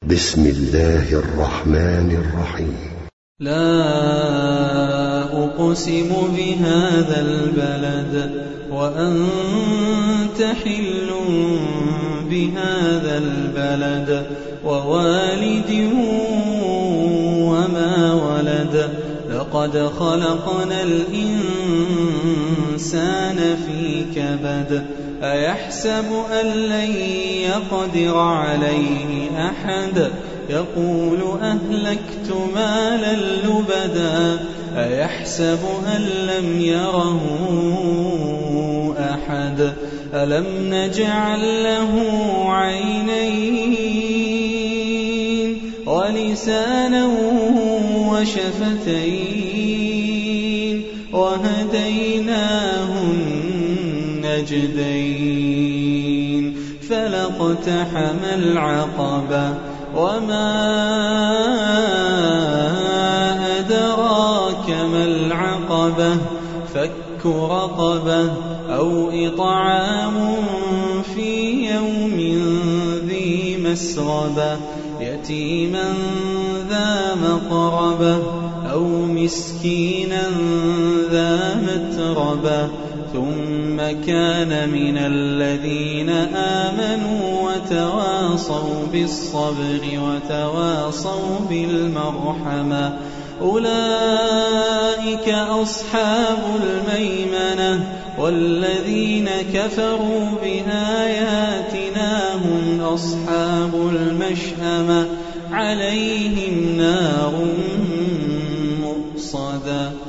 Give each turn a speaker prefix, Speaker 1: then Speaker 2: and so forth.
Speaker 1: بسم الله الرحمن الرحيم.
Speaker 2: لا أقسم بهذا البلد وأنت حل بهذا البلد ووالد وما ولد لقد خلقنا الإنسان في كبد أيحسب أن لن يقدر عليه أحد يقول أهلكت مالا لبدا أيحسب أن لم يره أحد ألم نجعل له عينين ولسانا وشفتين وهديناه النجدين فلاقتحم العقبة وما أدراك ما العقبة فك رقبة أو إطعام في يوم ذي مسغبة يتيما ذا مقربة أو مسكينا ذا متربة ثم كان من الذين آمنوا وتواصوا بالصبر وتواصوا بالمرحمة أولئك أصحاب الميمنة والذين كفروا بآياتنا هم أصحاب المشأمة عليهم نار مؤصدة